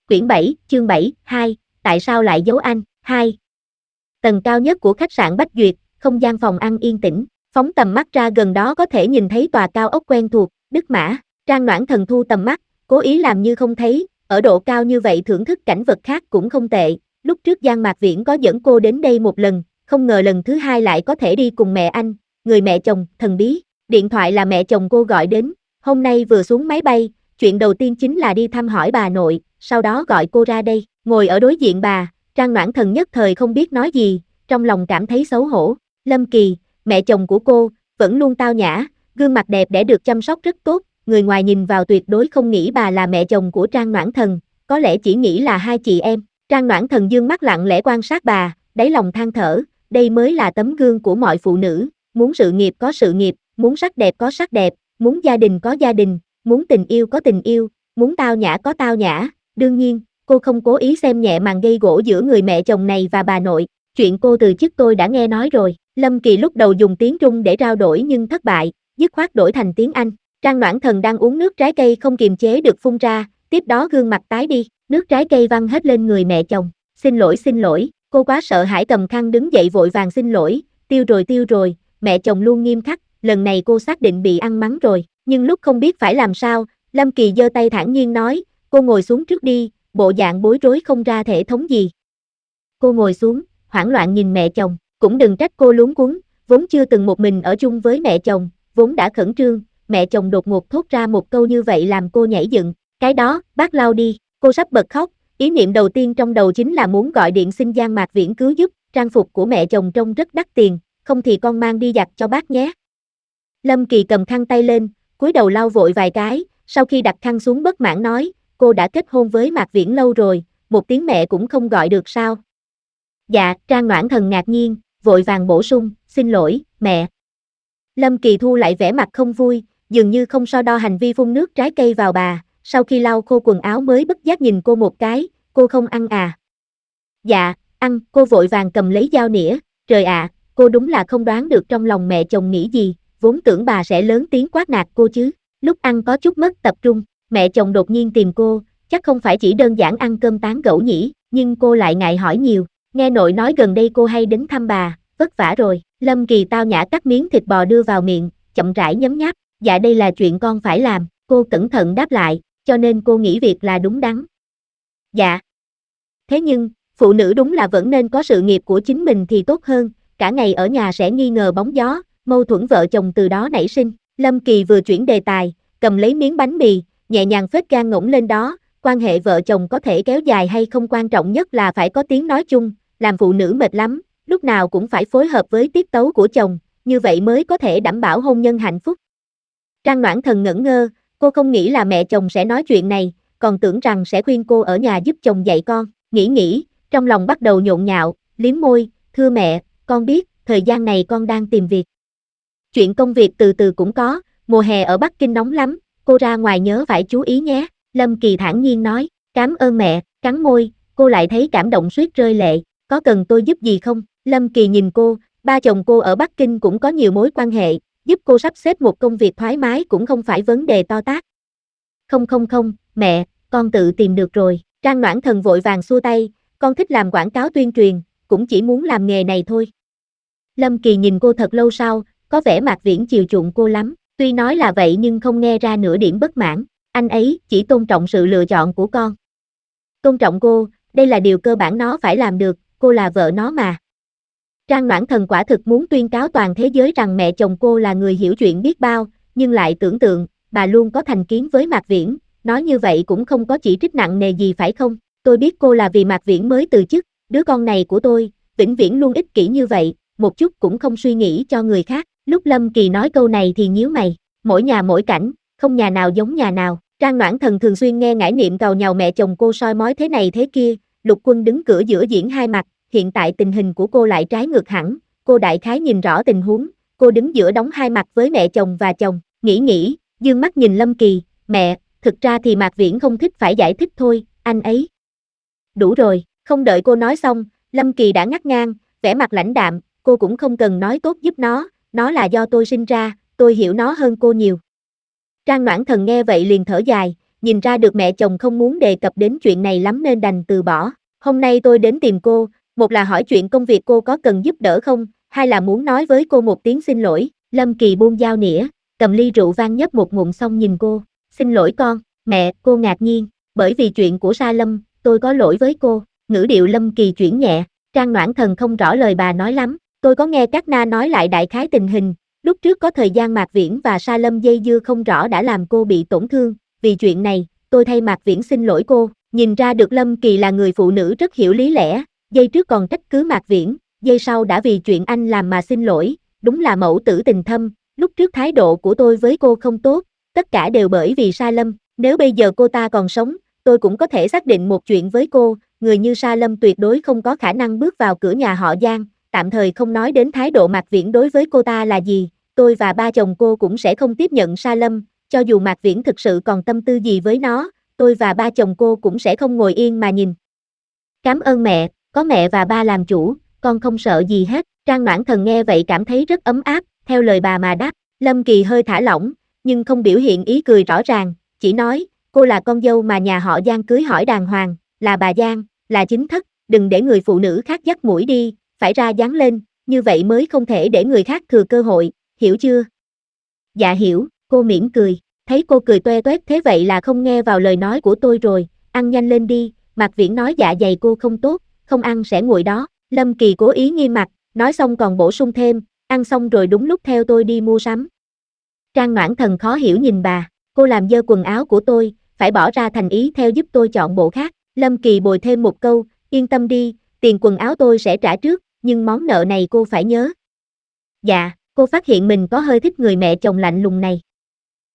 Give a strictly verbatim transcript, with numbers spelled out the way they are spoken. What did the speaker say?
Quyển bảy, chương bảy, hai, tại sao lại giấu anh? hai. Tầng cao nhất của khách sạn Bách Duyệt, không gian phòng ăn yên tĩnh, phóng tầm mắt ra gần đó có thể nhìn thấy tòa cao ốc quen thuộc, Đức Mã. Trang Noãn Thần thu tầm mắt, cố ý làm như không thấy, ở độ cao như vậy thưởng thức cảnh vật khác cũng không tệ. Lúc trước Giang Mạc Viễn có dẫn cô đến đây một lần, không ngờ lần thứ hai lại có thể đi cùng mẹ anh, người mẹ chồng, thần bí. Điện thoại là mẹ chồng cô gọi đến, hôm nay vừa xuống máy bay, chuyện đầu tiên chính là đi thăm hỏi bà nội, sau đó gọi cô ra đây, ngồi ở đối diện bà, Trang Noãn Thần nhất thời không biết nói gì, trong lòng cảm thấy xấu hổ. Lâm Kỳ, mẹ chồng của cô, vẫn luôn tao nhã, gương mặt đẹp đẽ được chăm sóc rất tốt, người ngoài nhìn vào tuyệt đối không nghĩ bà là mẹ chồng của Trang Noãn Thần, có lẽ chỉ nghĩ là hai chị em. Trang Noãn Thần dương mắt lặng lẽ quan sát bà, đáy lòng than thở, đây mới là tấm gương của mọi phụ nữ, muốn sự nghiệp có sự nghiệp, muốn sắc đẹp có sắc đẹp, muốn gia đình có gia đình, muốn tình yêu có tình yêu, muốn tao nhã có tao nhã. Đương nhiên, cô không cố ý xem nhẹ màn gây gổ giữa người mẹ chồng này và bà nội, chuyện cô từ chức tôi đã nghe nói rồi. Lâm Kỳ lúc đầu dùng tiếng Trung để trao đổi nhưng thất bại, dứt khoát đổi thành tiếng Anh. Trang Noãn Thần đang uống nước trái cây không kiềm chế được phun ra, tiếp đó gương mặt tái đi, nước trái cây văng hết lên người mẹ chồng. Xin lỗi xin lỗi, cô quá sợ hãi cầm khăn đứng dậy vội vàng xin lỗi, tiêu rồi tiêu rồi, mẹ chồng luôn nghiêm khắc, lần này cô xác định bị ăn mắng rồi, nhưng lúc không biết phải làm sao, Lâm Kỳ giơ tay thản nhiên nói, cô ngồi xuống trước đi, bộ dạng bối rối không ra thể thống gì. Cô ngồi xuống, hoảng loạn nhìn mẹ chồng, cũng đừng trách cô luống cuống, vốn chưa từng một mình ở chung với mẹ chồng, vốn đã khẩn trương, mẹ chồng đột ngột thốt ra một câu như vậy làm cô nhảy dựng, cái đó, bác lau đi, cô sắp bật khóc, ý niệm đầu tiên trong đầu chính là muốn gọi điện xin Giang Mạc Viễn cứu giúp, trang phục của mẹ chồng trông rất đắt tiền, không thì con mang đi giặt cho bác nhé. Lâm Kỳ cầm khăn tay lên, cúi đầu lau vội vài cái, sau khi đặt khăn xuống bất mãn nói, cô đã kết hôn với Mạc Viễn lâu rồi, một tiếng mẹ cũng không gọi được sao? Dạ, Trang Noãn Thần ngạc nhiên, vội vàng bổ sung, xin lỗi, mẹ. Lâm Kỳ thu lại vẻ mặt không vui, dường như không so đo hành vi phun nước trái cây vào bà, sau khi lau khô quần áo mới bất giác nhìn cô một cái, cô không ăn à? Dạ, ăn, cô vội vàng cầm lấy dao nĩa, trời ạ, cô đúng là không đoán được trong lòng mẹ chồng nghĩ gì, vốn tưởng bà sẽ lớn tiếng quát nạt cô chứ, lúc ăn có chút mất tập trung, mẹ chồng đột nhiên tìm cô, chắc không phải chỉ đơn giản ăn cơm tán gẫu nhỉ, nhưng cô lại ngại hỏi nhiều, nghe nội nói gần đây cô hay đến thăm bà, vất vả rồi. Lâm Kỳ tao nhã cắt miếng thịt bò đưa vào miệng, chậm rãi nhấm nháp, dạ đây là chuyện con phải làm, cô cẩn thận đáp lại, cho nên cô nghĩ việc là đúng đắn. Dạ. Thế nhưng, phụ nữ đúng là vẫn nên có sự nghiệp của chính mình thì tốt hơn, cả ngày ở nhà sẽ nghi ngờ bóng gió, mâu thuẫn vợ chồng từ đó nảy sinh. Lâm Kỳ vừa chuyển đề tài, cầm lấy miếng bánh mì, nhẹ nhàng phết gan ngỗng lên đó, quan hệ vợ chồng có thể kéo dài hay không quan trọng nhất là phải có tiếng nói chung, làm phụ nữ mệt lắm, lúc nào cũng phải phối hợp với tiết tấu của chồng, như vậy mới có thể đảm bảo hôn nhân hạnh phúc. Trang Noãn Thần ngẩn ngơ, cô không nghĩ là mẹ chồng sẽ nói chuyện này, còn tưởng rằng sẽ khuyên cô ở nhà giúp chồng dạy con, nghĩ nghĩ, trong lòng bắt đầu nhộn nhạo, liếm môi, thưa mẹ, con biết, thời gian này con đang tìm việc. Chuyện công việc từ từ cũng có, mùa hè ở Bắc Kinh nóng lắm, cô ra ngoài nhớ phải chú ý nhé, Lâm Kỳ thản nhiên nói, cảm ơn mẹ, cắn môi, cô lại thấy cảm động suýt rơi lệ, có cần tôi giúp gì không? Lâm Kỳ nhìn cô, ba chồng cô ở Bắc Kinh cũng có nhiều mối quan hệ, giúp cô sắp xếp một công việc thoải mái cũng không phải vấn đề to tát. Không không không, mẹ, con tự tìm được rồi, Trang Noãn Thần vội vàng xua tay, con thích làm quảng cáo tuyên truyền, cũng chỉ muốn làm nghề này thôi. Lâm Kỳ nhìn cô thật lâu sau, có vẻ Mạc Viễn chiều chuộng cô lắm, tuy nói là vậy nhưng không nghe ra nửa điểm bất mãn, anh ấy chỉ tôn trọng sự lựa chọn của con. Tôn trọng cô, đây là điều cơ bản nó phải làm được, cô là vợ nó mà. Trang Noãn Thần quả thực muốn tuyên cáo toàn thế giới rằng mẹ chồng cô là người hiểu chuyện biết bao, nhưng lại tưởng tượng, bà luôn có thành kiến với Mạc Viễn, nói như vậy cũng không có chỉ trích nặng nề gì phải không? Tôi biết cô là vì Mạc Viễn mới từ chức, đứa con này của tôi, vĩnh viễn luôn ích kỷ như vậy, một chút cũng không suy nghĩ cho người khác. Lúc Lâm Kỳ nói câu này thì nhíu mày, mỗi nhà mỗi cảnh, không nhà nào giống nhà nào. Trang Noãn Thần thường xuyên nghe ngải niệm càu nhàu mẹ chồng cô soi mói thế này thế kia, Lục Quân đứng cửa giữa diễn hai mặt, hiện tại tình hình của cô lại trái ngược hẳn, cô đại khái nhìn rõ tình huống, cô đứng giữa đóng hai mặt với mẹ chồng và chồng, nghĩ nghĩ, dương mắt nhìn Lâm Kỳ, mẹ, thực ra thì Mạc Viễn không thích phải giải thích thôi, anh ấy. Đủ rồi, không đợi cô nói xong, Lâm Kỳ đã ngắt ngang, vẻ mặt lãnh đạm, cô cũng không cần nói tốt giúp nó, nó là do tôi sinh ra, tôi hiểu nó hơn cô nhiều. Trang Noãn Thần nghe vậy liền thở dài, nhìn ra được mẹ chồng không muốn đề cập đến chuyện này lắm nên đành từ bỏ. Hôm nay tôi đến tìm cô, một là hỏi chuyện công việc cô có cần giúp đỡ không, hai là muốn nói với cô một tiếng xin lỗi. Lâm Kỳ buông dao nĩa, cầm ly rượu vang nhấp một ngụm xong nhìn cô. Xin lỗi con, mẹ, cô ngạc nhiên, bởi vì chuyện của Sa Lâm, tôi có lỗi với cô. Ngữ điệu Lâm Kỳ chuyển nhẹ, Trang Noãn Thần không rõ lời bà nói lắm, tôi có nghe các na nói lại đại khái tình hình, lúc trước có thời gian Mạc Viễn và Sa Lâm dây dưa không rõ đã làm cô bị tổn thương, vì chuyện này, tôi thay Mạc Viễn xin lỗi cô. Nhìn ra được Lâm Kỳ là người phụ nữ rất hiểu lý lẽ, giây trước còn trách cứ Mạc Viễn, giây sau đã vì chuyện anh làm mà xin lỗi, đúng là mẫu tử tình thâm. Lúc trước thái độ của tôi với cô không tốt, tất cả đều bởi vì Sa Lâm, nếu bây giờ cô ta còn sống, tôi cũng có thể xác định một chuyện với cô, người như Sa Lâm tuyệt đối không có khả năng bước vào cửa nhà họ Giang, tạm thời không nói đến thái độ Mạc Viễn đối với cô ta là gì, tôi và ba chồng cô cũng sẽ không tiếp nhận Sa Lâm, cho dù Mạc Viễn thực sự còn tâm tư gì với nó, tôi và ba chồng cô cũng sẽ không ngồi yên mà nhìn. Cảm ơn mẹ, có mẹ và ba làm chủ, con không sợ gì hết. Trang Noãn Thần nghe vậy cảm thấy rất ấm áp, theo lời bà mà đáp. Lâm Kỳ hơi thả lỏng, nhưng không biểu hiện ý cười rõ ràng, chỉ nói, cô là con dâu mà nhà họ Giang cưới hỏi đàng hoàng, là bà Giang, là chính thất, đừng để người phụ nữ khác dắt mũi đi, phải ra dáng lên, như vậy mới không thể để người khác thừa cơ hội, hiểu chưa? Dạ hiểu, cô mỉm cười, thấy cô cười toe toét thế vậy là không nghe vào lời nói của tôi rồi, ăn nhanh lên đi, Mạc Viễn nói dạ dày cô không tốt, không ăn sẽ nguội đó. Lâm Kỳ cố ý nghiêm mặt, nói xong còn bổ sung thêm, ăn xong rồi đúng lúc theo tôi đi mua sắm. Trang Noãn Thần khó hiểu nhìn bà, cô làm dơ quần áo của tôi, phải bỏ ra thành ý theo giúp tôi chọn bộ khác. Lâm Kỳ bồi thêm một câu, yên tâm đi, tiền quần áo tôi sẽ trả trước, nhưng món nợ này cô phải nhớ. Dạ, cô phát hiện mình có hơi thích người mẹ chồng lạnh lùng này.